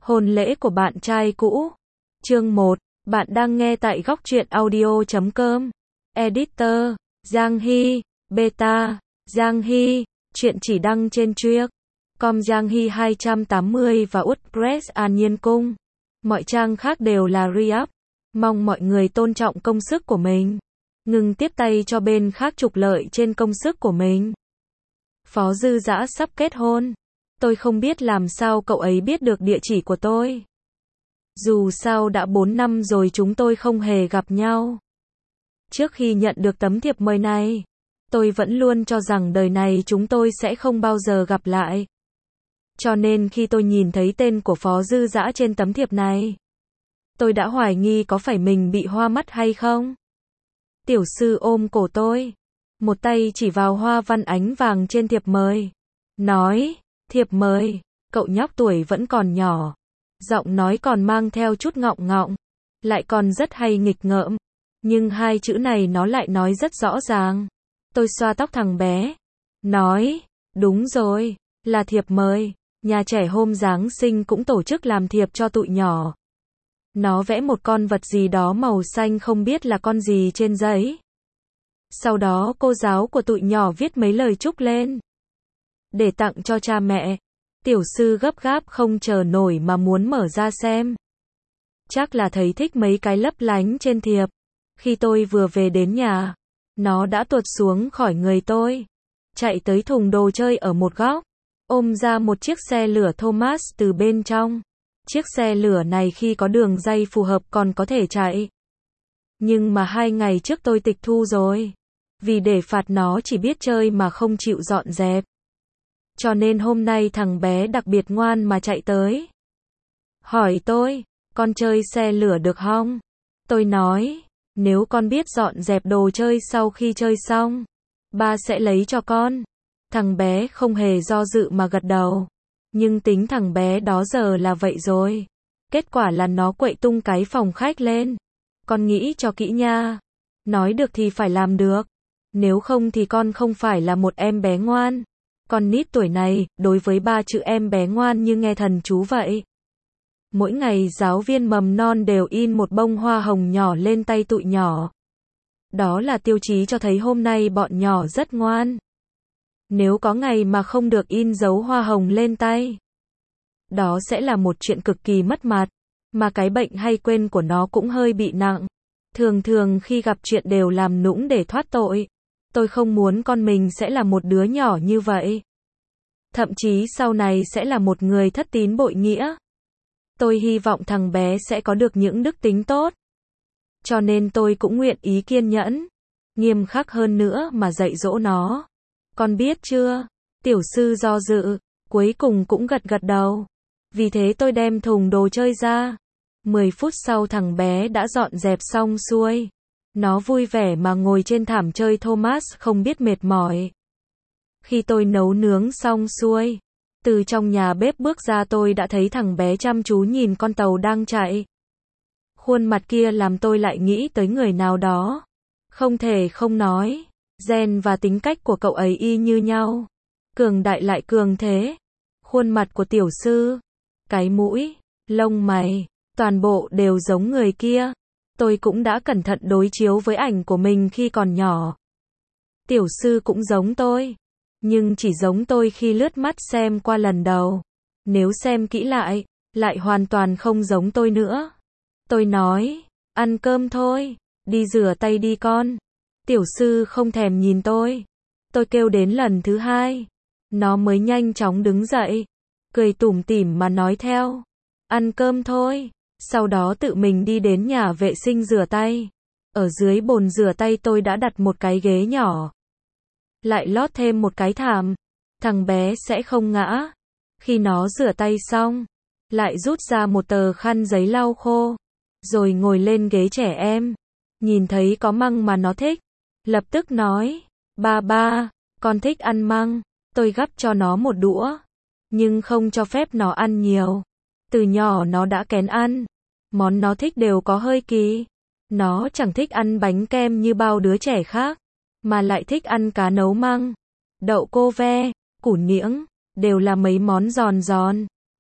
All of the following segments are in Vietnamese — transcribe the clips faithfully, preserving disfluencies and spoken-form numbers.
Hôn lễ của bạn trai cũ. Chương một. Bạn đang nghe tại góc truyện audio chấm com. Editor, Giang Hy, Beta, Giang Hy, chuyện chỉ đăng trên Truic. Com Giang Hy hai trăm tám mươi và WordPress An Nhiên Cung. Mọi trang khác đều là re-up. Mong mọi người tôn trọng công sức của mình. Ngừng tiếp tay cho bên khác trục lợi trên công sức của mình. Phó Dư Dã sắp kết hôn. Tôi không biết làm sao cậu ấy biết được địa chỉ của tôi. Dù sao đã bốn năm rồi chúng tôi không hề gặp nhau. Trước khi nhận được tấm thiệp mời này, tôi vẫn luôn cho rằng đời này chúng tôi sẽ không bao giờ gặp lại. Cho nên khi tôi nhìn thấy tên của Phó Dư Dã trên tấm thiệp này, tôi đã hoài nghi có phải mình bị hoa mắt hay không. Tiểu sư ôm cổ tôi, một tay chỉ vào hoa văn ánh vàng trên thiệp mời, nói, thiệp mời, cậu nhóc tuổi vẫn còn nhỏ, giọng nói còn mang theo chút ngọng ngọng, lại còn rất hay nghịch ngợm, nhưng hai chữ này nó lại nói rất rõ ràng. Tôi xoa tóc thằng bé, nói, đúng rồi, là thiệp mời, nhà trẻ hôm Giáng sinh cũng tổ chức làm thiệp cho tụi nhỏ. Nó vẽ một con vật gì đó màu xanh không biết là con gì trên giấy. Sau đó cô giáo của tụi nhỏ viết mấy lời chúc lên, để tặng cho cha mẹ. Tiểu sư gấp gáp không chờ nổi mà muốn mở ra xem. Chắc là thấy thích mấy cái lấp lánh trên thiệp. Khi tôi vừa về đến nhà, nó đã tuột xuống khỏi người tôi, chạy tới thùng đồ chơi ở một góc, ôm ra một chiếc xe lửa Thomas từ bên trong. Chiếc xe lửa này khi có đường ray phù hợp còn có thể chạy. Nhưng mà hai ngày trước tôi tịch thu rồi. Vì để phạt nó chỉ biết chơi mà không chịu dọn dẹp. Cho nên hôm nay thằng bé đặc biệt ngoan mà chạy tới. Hỏi tôi, con chơi xe lửa được không? Tôi nói, nếu con biết dọn dẹp đồ chơi sau khi chơi xong, ba sẽ lấy cho con. Thằng bé không hề do dự mà gật đầu. Nhưng tính thằng bé đó giờ là vậy rồi. Kết quả là nó quậy tung cái phòng khách lên. Con nghĩ cho kỹ nha. Nói được thì phải làm được. Nếu không thì con không phải là một em bé ngoan. Con nít tuổi này, đối với ba chữ em bé ngoan như nghe thần chú vậy. Mỗi ngày giáo viên mầm non đều in một bông hoa hồng nhỏ lên tay tụi nhỏ. Đó là tiêu chí cho thấy hôm nay bọn nhỏ rất ngoan. Nếu có ngày mà không được in dấu hoa hồng lên tay, đó sẽ là một chuyện cực kỳ mất mặt. Mà cái bệnh hay quên của nó cũng hơi bị nặng. Thường thường khi gặp chuyện đều làm nũng để thoát tội. Tôi không muốn con mình sẽ là một đứa nhỏ như vậy. Thậm chí sau này sẽ là một người thất tín bội nghĩa. Tôi hy vọng thằng bé sẽ có được những đức tính tốt. Cho nên tôi cũng nguyện ý kiên nhẫn, nghiêm khắc hơn nữa mà dạy dỗ nó. Con biết chưa? Tiểu sư do dự, cuối cùng cũng gật gật đầu. Vì thế tôi đem thùng đồ chơi ra. Mười phút sau thằng bé đã dọn dẹp xong xuôi. Nó vui vẻ mà ngồi trên thảm chơi Thomas không biết mệt mỏi. Khi tôi nấu nướng xong xuôi, từ trong nhà bếp bước ra tôi đã thấy thằng bé chăm chú nhìn con tàu đang chạy. Khuôn mặt kia làm tôi lại nghĩ tới người nào đó. Không thể không nói, gen và tính cách của cậu ấy y như nhau. Cường đại lại cường thế. Khuôn mặt của tiểu sư, cái mũi, lông mày, toàn bộ đều giống người kia. Tôi cũng đã cẩn thận đối chiếu với ảnh của mình khi còn nhỏ. Tiểu sư cũng giống tôi. Nhưng chỉ giống tôi khi lướt mắt xem qua lần đầu. Nếu xem kỹ lại, lại hoàn toàn không giống tôi nữa. Tôi nói, ăn cơm thôi, đi rửa tay đi con. Tiểu sư không thèm nhìn tôi. Tôi kêu đến lần thứ hai. Nó mới nhanh chóng đứng dậy. Cười tủm tỉm mà nói theo. Ăn cơm thôi. Sau đó tự mình đi đến nhà vệ sinh rửa tay. Ở dưới bồn rửa tay tôi đã đặt một cái ghế nhỏ. Lại lót thêm một cái thảm. Thằng bé sẽ không ngã. Khi nó rửa tay xong, lại rút ra một tờ khăn giấy lau khô. Rồi ngồi lên ghế trẻ em. Nhìn thấy có măng mà nó thích. Lập tức nói, ba ba, con thích ăn măng. Tôi gắp cho nó một đũa. Nhưng không cho phép nó ăn nhiều. Từ nhỏ nó đã kén ăn. Món nó thích đều có hơi kỳ. Nó chẳng thích ăn bánh kem như bao đứa trẻ khác. Mà lại thích ăn cá nấu măng, đậu cô ve, củ niễng. Đều là mấy món giòn giòn.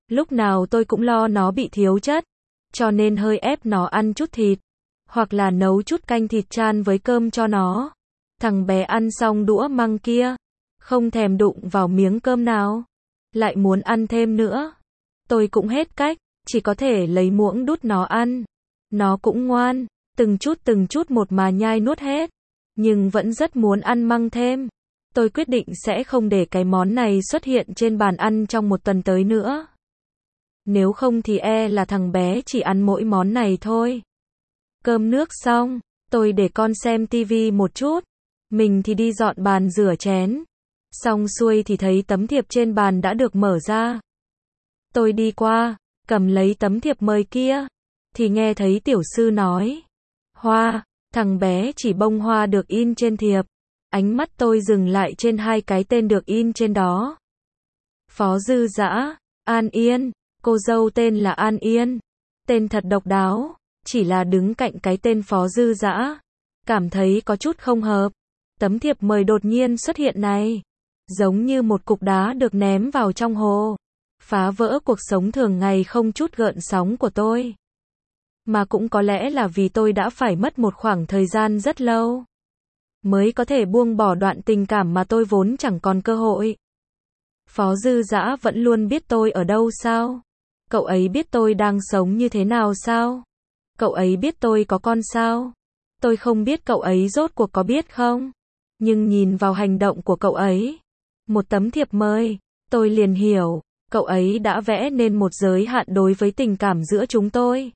Lúc nào tôi cũng lo nó bị thiếu chất, cho nên hơi ép nó ăn chút thịt, hoặc là nấu chút canh thịt chan với cơm cho nó. Thằng bé ăn xong đũa măng kia, không thèm đụng vào miếng cơm nào, lại muốn ăn thêm nữa. Tôi cũng hết cách, chỉ có thể lấy muỗng đút nó ăn. Nó cũng ngoan, từng chút từng chút một mà nhai nuốt hết, nhưng vẫn rất muốn ăn măng thêm. Tôi quyết định sẽ không để cái món này xuất hiện trên bàn ăn trong một tuần tới nữa. Nếu không thì e là thằng bé chỉ ăn mỗi món này thôi. Cơm nước xong, tôi để con xem tivi một chút, mình thì đi dọn bàn rửa chén. Xong xuôi thì thấy tấm thiệp trên bàn đã được mở ra. Tôi đi qua, cầm lấy tấm thiệp mời kia, thì nghe thấy tiểu sư nói: Hoa, thằng bé chỉ bông Hoa được in trên thiệp. Ánh mắt tôi dừng lại trên hai cái tên được in trên đó. Phó Dư Dã, An Yên, cô dâu tên là An Yên. Tên thật độc đáo, chỉ là đứng cạnh cái tên Phó Dư Dã, cảm thấy có chút không hợp. Tấm thiệp mời đột nhiên xuất hiện này, giống như một cục đá được ném vào trong hồ, phá vỡ cuộc sống thường ngày không chút gợn sóng của tôi. Mà cũng có lẽ là vì tôi đã phải mất một khoảng thời gian rất lâu, mới có thể buông bỏ đoạn tình cảm mà tôi vốn chẳng còn cơ hội. Phó Dư Dã vẫn luôn biết tôi ở đâu sao? Cậu ấy biết tôi đang sống như thế nào sao? Cậu ấy biết tôi có con sao? Tôi không biết cậu ấy rốt cuộc có biết không? Nhưng nhìn vào hành động của cậu ấy, một tấm thiệp mời, tôi liền hiểu, cậu ấy đã vẽ nên một giới hạn đối với tình cảm giữa chúng tôi.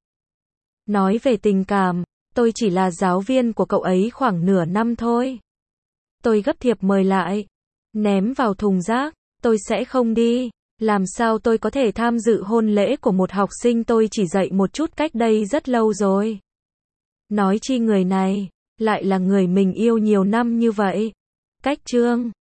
Nói về tình cảm, tôi chỉ là giáo viên của cậu ấy khoảng nửa năm thôi. Tôi gấp thiệp mời lại, ném vào thùng rác, tôi sẽ không đi. Làm sao tôi có thể tham dự hôn lễ của một học sinh tôi chỉ dạy một chút cách đây rất lâu rồi. Nói chi người này, lại là người mình yêu nhiều năm như vậy. Cách chương